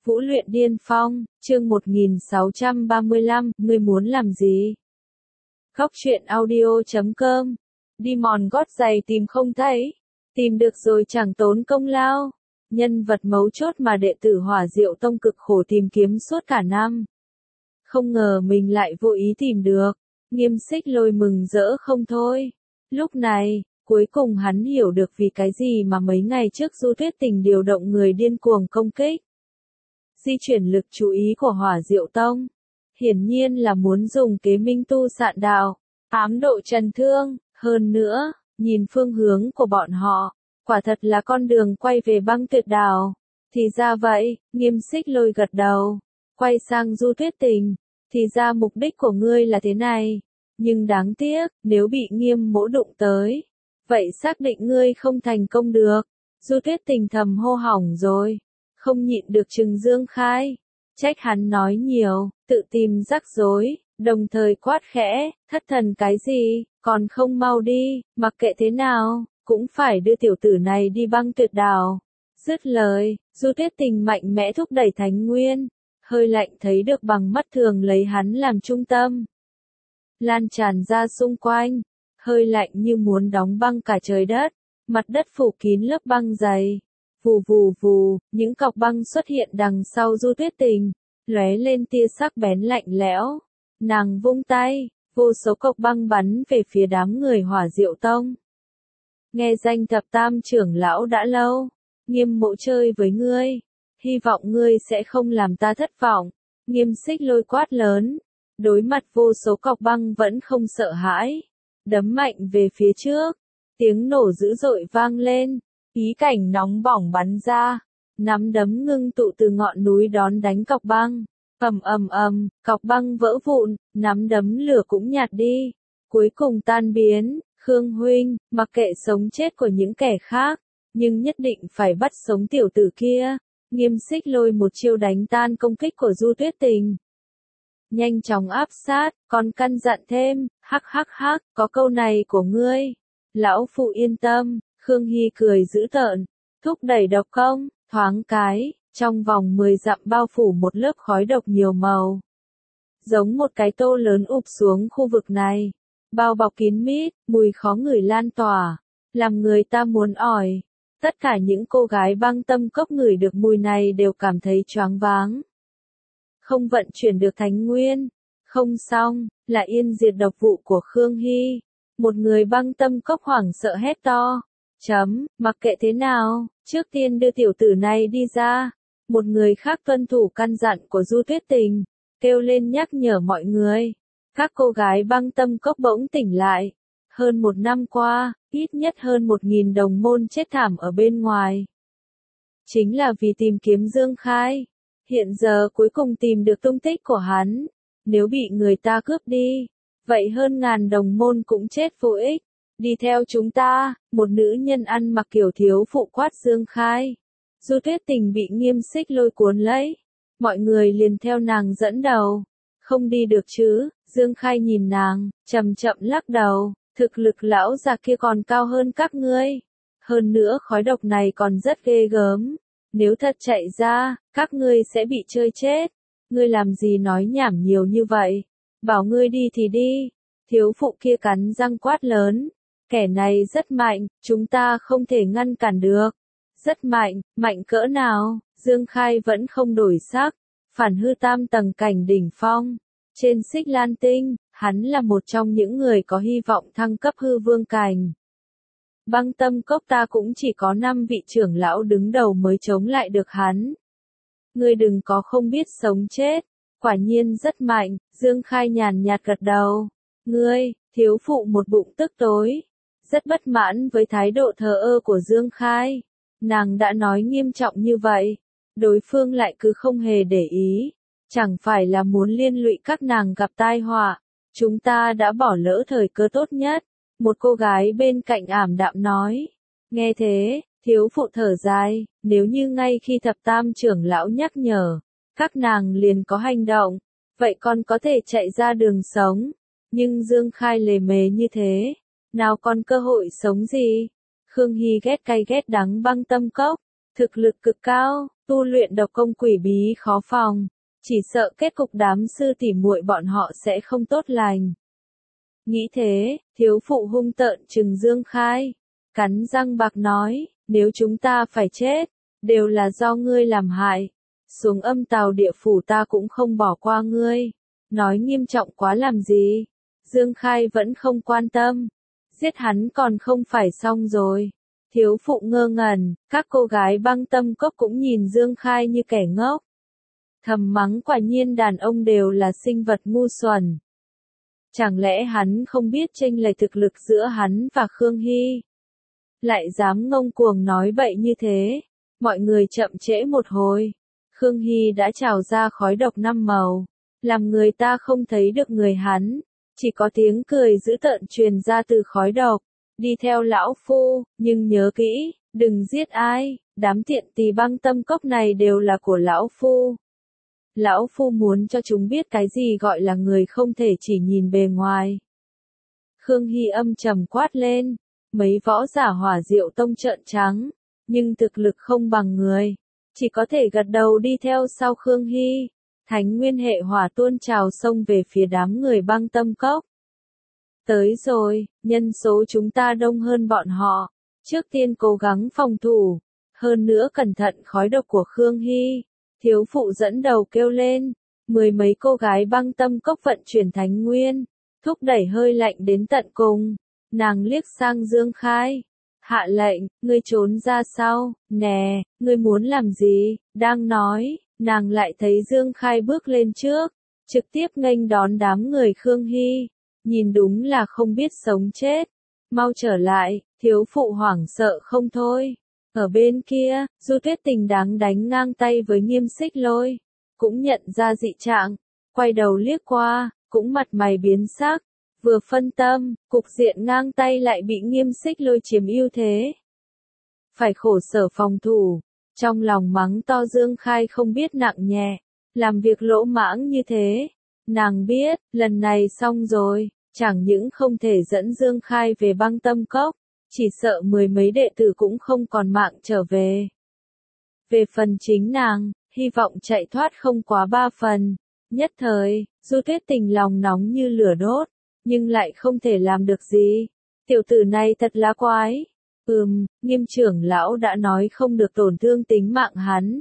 Vũ luyện điên phong, chương 1635, ngươi muốn làm gì? Góc truyện audio.com. Đi mòn gót giày tìm không thấy, tìm được rồi chẳng tốn công lao. Nhân vật mấu chốt mà đệ tử Hỏa Diệu Tông cực khổ tìm kiếm suốt cả năm. Không ngờ mình lại vô ý tìm được, Nghiêm Xích Lôi mừng rỡ không thôi. Lúc này, cuối cùng hắn hiểu được vì cái gì mà mấy ngày trước Du Tuyết Tình điều động người điên cuồng công kích. Di chuyển lực chú ý của Hỏa Diệu Tông, hiển nhiên là muốn dùng kế minh tu sạn đạo, ám độ trần thương. Hơn nữa, nhìn phương hướng của bọn họ, quả thật là con đường quay về băng tuyệt đảo. Thì ra vậy, Nghiêm Xích Lôi gật đầu, quay sang Du Tuyết Tình, thì ra mục đích của ngươi là thế này, nhưng đáng tiếc, nếu bị Nghiêm mỗ đụng tới, vậy xác định ngươi không thành công được. Du Tuyết Tình thầm hô hỏng rồi, không nhịn được trừng Dương Khai, trách hắn nói nhiều, tự tìm rắc rối, đồng thời quát khẽ, thất thần cái gì, còn không mau đi, mặc kệ thế nào, cũng phải đưa tiểu tử này đi băng tuyệt đảo. Dứt lời, Du Tuyết Tình mạnh mẽ thúc đẩy Thánh Nguyên, hơi lạnh thấy được bằng mắt thường lấy hắn làm trung tâm, lan tràn ra xung quanh, hơi lạnh như muốn đóng băng cả trời đất, mặt đất phủ kín lớp băng dày. Vù vù vù, những cọc băng xuất hiện đằng sau Du Tuyết Tình, lóe lên tia sắc bén lạnh lẽo. Nàng vung tay, vô số cọc băng bắn về phía đám người Hỏa Diệu Tông. Nghe danh Thập Tam trưởng lão đã lâu, Nghiêm mỗ chơi với ngươi, hy vọng ngươi sẽ không làm ta thất vọng. Nghiêm Xích Lôi quát lớn, đối mặt vô số cọc băng vẫn không sợ hãi, đấm mạnh về phía trước, tiếng nổ dữ dội vang lên. Ý cảnh nóng bỏng bắn ra, nắm đấm ngưng tụ từ ngọn núi đón đánh cọc băng, cọc băng vỡ vụn, nắm đấm lửa cũng nhạt đi, cuối cùng tan biến. Khương huynh, mặc kệ sống chết của những kẻ khác, nhưng nhất định phải bắt sống tiểu tử kia. Nghiêm Xích Lôi một chiêu đánh tan công kích của Du Tuyết Tình, nhanh chóng áp sát, còn căn dặn thêm, hắc, có câu này của ngươi, lão phụ yên tâm. Khương Hy cười dữ tợn, thúc đẩy độc công, thoáng cái, trong vòng 10 dặm bao phủ một lớp khói độc nhiều màu. Giống một cái tô lớn ụp xuống khu vực này, bao bọc kín mít, mùi khó ngửi lan tỏa, làm người ta muốn ỏi. Tất cả những cô gái băng tâm cốc ngửi được mùi này đều cảm thấy choáng váng. Không vận chuyển được Thánh Nguyên, không xong, là yên diệt độc vụ của Khương Hy. Một người băng tâm cốc hoảng sợ hét to. Mặc kệ thế nào, trước tiên đưa tiểu tử này đi ra. Một người khác tuân thủ căn dặn của Du Tuyết Tình, kêu lên nhắc nhở mọi người. Các cô gái băng tâm cốc bỗng tỉnh lại. Hơn một năm qua, ít nhất hơn 1.000 đồng môn chết thảm ở bên ngoài. Chính là vì tìm kiếm Dương Khai. Hiện giờ cuối cùng tìm được tung tích của hắn. Nếu bị người ta cướp đi, vậy hơn ngàn đồng môn cũng chết vô ích. Đi theo chúng ta, một nữ nhân ăn mặc kiểu thiếu phụ quát Dương Khai. Du Tuyết Tình bị Nghiêm Xích Lôi cuốn lấy. Mọi người liền theo nàng dẫn đầu. Không đi được chứ, Dương Khai nhìn nàng, chậm chậm lắc đầu, thực lực lão già kia còn cao hơn các ngươi. Hơn nữa khói độc này còn rất ghê gớm. Nếu thật chạy ra, các ngươi sẽ bị chơi chết. Ngươi làm gì nói nhảm nhiều như vậy? Bảo ngươi đi thì đi. Thiếu phụ kia cắn răng quát lớn. Kẻ này rất mạnh, chúng ta không thể ngăn cản được. Rất mạnh, mạnh cỡ nào? Dương Khai vẫn không đổi sắc. Phản hư tam tầng cảnh đỉnh phong. Trên Xích Lan Tinh, hắn là một trong những người có hy vọng thăng cấp hư vương cảnh. Băng tâm cốc ta cũng chỉ có 5 vị trưởng lão đứng đầu mới chống lại được hắn. Ngươi đừng có không biết sống chết. Quả nhiên rất mạnh, Dương Khai nhàn nhạt gật đầu. Ngươi, thiếu phụ một bụng tức tối. Rất bất mãn với thái độ thờ ơ của Dương Khai. Nàng đã nói nghiêm trọng như vậy, đối phương lại cứ không hề để ý. Chẳng phải là muốn liên lụy các nàng gặp tai họa. Chúng ta đã bỏ lỡ thời cơ tốt nhất. Một cô gái bên cạnh ảm đạm nói. Nghe thế, thiếu phụ thở dài, nếu như ngay khi Thập Tam trưởng lão nhắc nhở, các nàng liền có hành động, vậy còn có thể chạy ra đường sống. Nhưng Dương Khai lề mề như thế, nào còn cơ hội sống gì? Khương Hy ghét cay ghét đắng băng tâm cốc, thực lực cực cao, tu luyện độc công quỷ bí khó phòng, chỉ sợ kết cục đám sư tỷ muội bọn họ sẽ không tốt lành. Nghĩ thế, thiếu phụ hung tợn trừng Dương Khai, cắn răng bạc nói, nếu chúng ta phải chết, đều là do ngươi làm hại, xuống âm tào địa phủ ta cũng không bỏ qua ngươi. Nói nghiêm trọng quá làm gì? Dương Khai vẫn không quan tâm, giết hắn còn không phải xong rồi. Thiếu phụ ngơ ngẩn, các cô gái Băng Tâm Cốc cũng nhìn Dương Khai như kẻ ngốc. Thầm mắng quả nhiên đàn ông đều là sinh vật ngu xuẩn. Chẳng lẽ hắn không biết chênh lệch thực lực giữa hắn và Khương Hy? Lại dám ngông cuồng nói bậy như thế. Mọi người chậm trễ một hồi. Khương Hy đã trào ra khói độc 5 màu. Làm người ta không thấy được người hắn. Chỉ có tiếng cười dữ tợn truyền ra từ khói độc. Đi theo lão phu, nhưng nhớ kỹ, đừng giết ai. Đám tiện tỳ Băng Tâm Cốc này đều là của lão phu. Lão phu muốn cho chúng biết cái gì gọi là người không thể chỉ nhìn bề ngoài. Khương Hy âm trầm quát lên, mấy võ giả Hỏa Diệu Tông trợn trắng, nhưng thực lực không bằng người, chỉ có thể gật đầu đi theo sau Khương Hy. Thánh nguyên hệ hỏa tuôn trào xông về phía đám người Băng Tâm Cốc. Tới rồi, nhân số chúng ta đông hơn bọn họ, trước tiên cố gắng phòng thủ, hơn nữa cẩn thận khói độc của Khương Hy. Thiếu phụ dẫn đầu kêu lên, 10 mấy cô gái Băng Tâm Cốc vận chuyển thánh nguyên, thúc đẩy hơi lạnh đến tận cùng. Nàng liếc sang Dương Khai, hạ lệnh, ngươi trốn ra sau, nè, ngươi muốn làm gì? Đang nói, nàng lại thấy Dương Khai bước lên trước, trực tiếp nghênh đón đám người Khương Hy, nhìn đúng là không biết sống chết. Mau trở lại, thiếu phụ hoảng sợ không thôi. Ở bên kia, Du Tuyết Tình đáng đánh ngang tay với Nghiêm Xích Lôi, cũng nhận ra dị trạng, quay đầu liếc qua, cũng mặt mày biến sắc, vừa phân tâm, cục diện ngang tay lại bị Nghiêm Xích Lôi chiếm ưu thế. Phải khổ sở phòng thủ, trong lòng mắng to Dương Khai không biết nặng nhẹ, làm việc lỗ mãng như thế. Nàng biết, lần này xong rồi, chẳng những không thể dẫn Dương Khai về Băng Tâm Cốc, chỉ sợ 10 mấy đệ tử cũng không còn mạng trở về. Về phần chính nàng, hy vọng chạy thoát không quá 3 phần. Nhất thời, Du Tuyết Tình lòng nóng như lửa đốt, nhưng lại không thể làm được gì. Tiểu tử này thật là quái. Nghiêm trưởng lão đã nói không được tổn thương tính mạng hắn.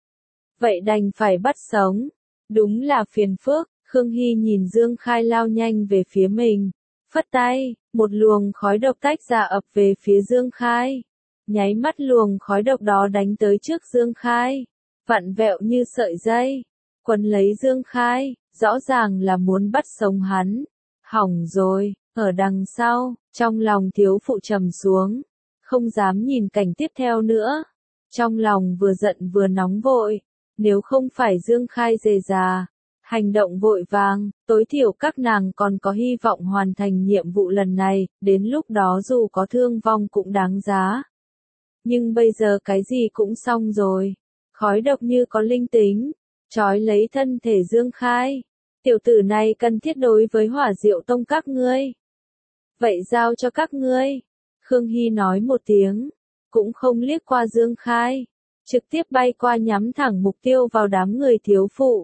Vậy đành phải bắt sống. Đúng là phiền phức. Khương Hy nhìn Dương Khai lao nhanh về phía mình. Phất tay, một luồng khói độc tách ra ập về phía Dương Khai. Nháy mắt luồng khói độc đó đánh tới trước Dương Khai. Vặn vẹo như sợi dây. Quấn lấy Dương Khai, rõ ràng là muốn bắt sống hắn. Hỏng rồi, ở đằng sau, trong lòng thiếu phụ trầm xuống. Không dám nhìn cảnh tiếp theo nữa. Trong lòng vừa giận vừa nóng vội. Nếu không phải Dương Khai dề già, hành động vội vàng, tối thiểu các nàng còn có hy vọng hoàn thành nhiệm vụ lần này, đến lúc đó dù có thương vong cũng đáng giá. Nhưng bây giờ cái gì cũng xong rồi. Khói độc như có linh tính, trói lấy thân thể Dương Khai. Tiểu tử này cần thiết đối với Hỏa Diệu Tông các ngươi. Vậy giao cho các ngươi. Khương Hy nói một tiếng, cũng không liếc qua Dương Khai, trực tiếp bay qua nhắm thẳng mục tiêu vào đám người thiếu phụ.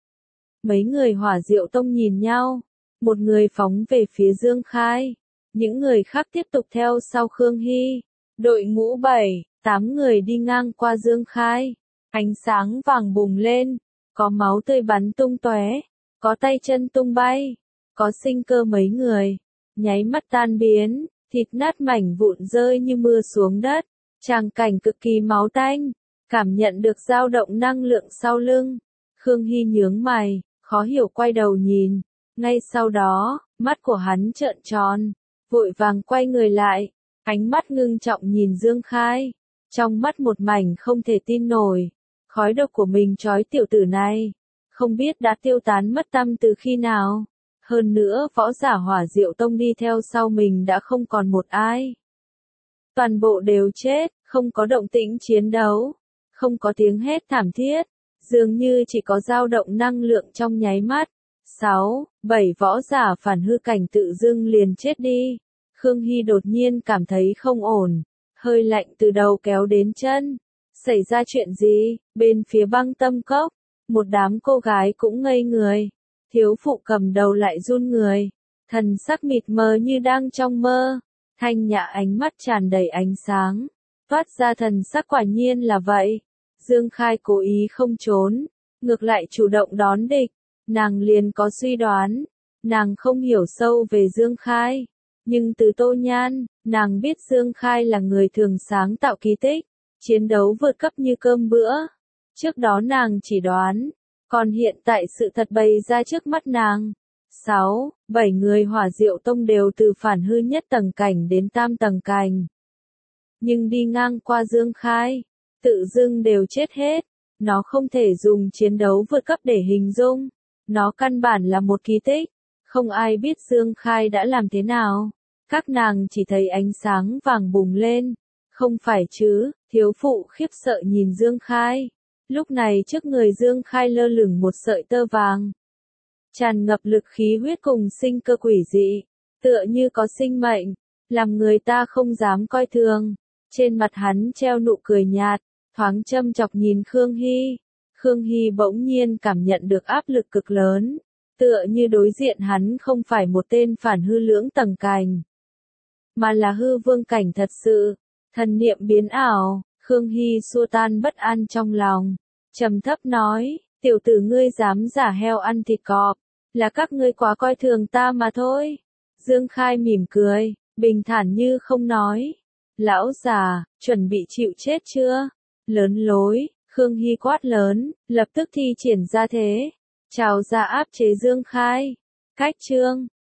Mấy người Hỏa Diệu Tông nhìn nhau, một người phóng về phía Dương Khai, những người khác tiếp tục theo sau Khương Hy. Đội ngũ 7, 8 người đi ngang qua Dương Khai, ánh sáng vàng bùng lên, có máu tươi bắn tung tóe, có tay chân tung bay, có sinh cơ mấy người, nháy mắt tan biến, thịt nát mảnh vụn rơi như mưa xuống đất, tràng cảnh cực kỳ máu tanh, cảm nhận được dao động năng lượng sau lưng. Khương Hy nhướng mày, khó hiểu quay đầu nhìn, ngay sau đó, mắt của hắn trợn tròn, vội vàng quay người lại, ánh mắt ngưng trọng nhìn Dương Khai, trong mắt một mảnh không thể tin nổi, khói độc của mình trói tiểu tử này, không biết đã tiêu tán mất tăm từ khi nào. Hơn nữa võ giả Hỏa Diệu Tông đi theo sau mình đã không còn một ai. Toàn bộ đều chết, không có động tĩnh chiến đấu, không có tiếng hét thảm thiết, dường như chỉ có dao động năng lượng trong nháy mắt. 6, 7 võ giả phản hư cảnh tự dưng liền chết đi. Khương Hy đột nhiên cảm thấy không ổn, hơi lạnh từ đầu kéo đến chân. Xảy ra chuyện gì? Bên phía Băng Tâm Cốc, một đám cô gái cũng ngây người. Thiếu phụ cầm đầu lại run người, thần sắc mịt mờ như đang trong mơ. Thanh Nhã ánh mắt tràn đầy ánh sáng, toát ra thần sắc quả nhiên là vậy. Dương Khai cố ý không trốn, ngược lại chủ động đón địch. Nàng liền có suy đoán, nàng không hiểu sâu về Dương Khai, nhưng từ Tô Nhan, nàng biết Dương Khai là người thường sáng tạo kỳ tích, chiến đấu vượt cấp như cơm bữa. Trước đó nàng chỉ đoán, còn hiện tại sự thật bày ra trước mắt nàng. 6, 7 người Hỏa Diệu Tông đều từ phản hư nhất tầng cảnh đến tam tầng cảnh. Nhưng đi ngang qua Dương Khai, tự dưng đều chết hết. Nó không thể dùng chiến đấu vượt cấp để hình dung. Nó căn bản là một kỳ tích. Không ai biết Dương Khai đã làm thế nào. Các nàng chỉ thấy ánh sáng vàng bùng lên. Không phải chứ, thiếu phụ khiếp sợ nhìn Dương Khai. Lúc này trước người Dương Khai lơ lửng một sợi tơ vàng. Tràn ngập lực khí huyết cùng sinh cơ quỷ dị. Tựa như có sinh mệnh. Làm người ta không dám coi thường. Trên mặt hắn treo nụ cười nhạt. Thoáng châm chọc nhìn Khương Hy. Khương Hy bỗng nhiên cảm nhận được áp lực cực lớn. Tựa như đối diện hắn không phải một tên phản hư lưỡng tầng cảnh, mà là hư vương cảnh thật sự. Thần niệm biến ảo, Khương Hy xua tan bất an trong lòng. Trầm thấp nói, tiểu tử ngươi dám giả heo ăn thịt cọp, là các ngươi quá coi thường ta mà thôi. Dương Khai mỉm cười, bình thản như không nói. Lão già, chuẩn bị chịu chết chưa? Lớn lối, Khương Hy quát lớn, lập tức thi triển ra thế. Trào ra áp chế Dương Khai. Cách chương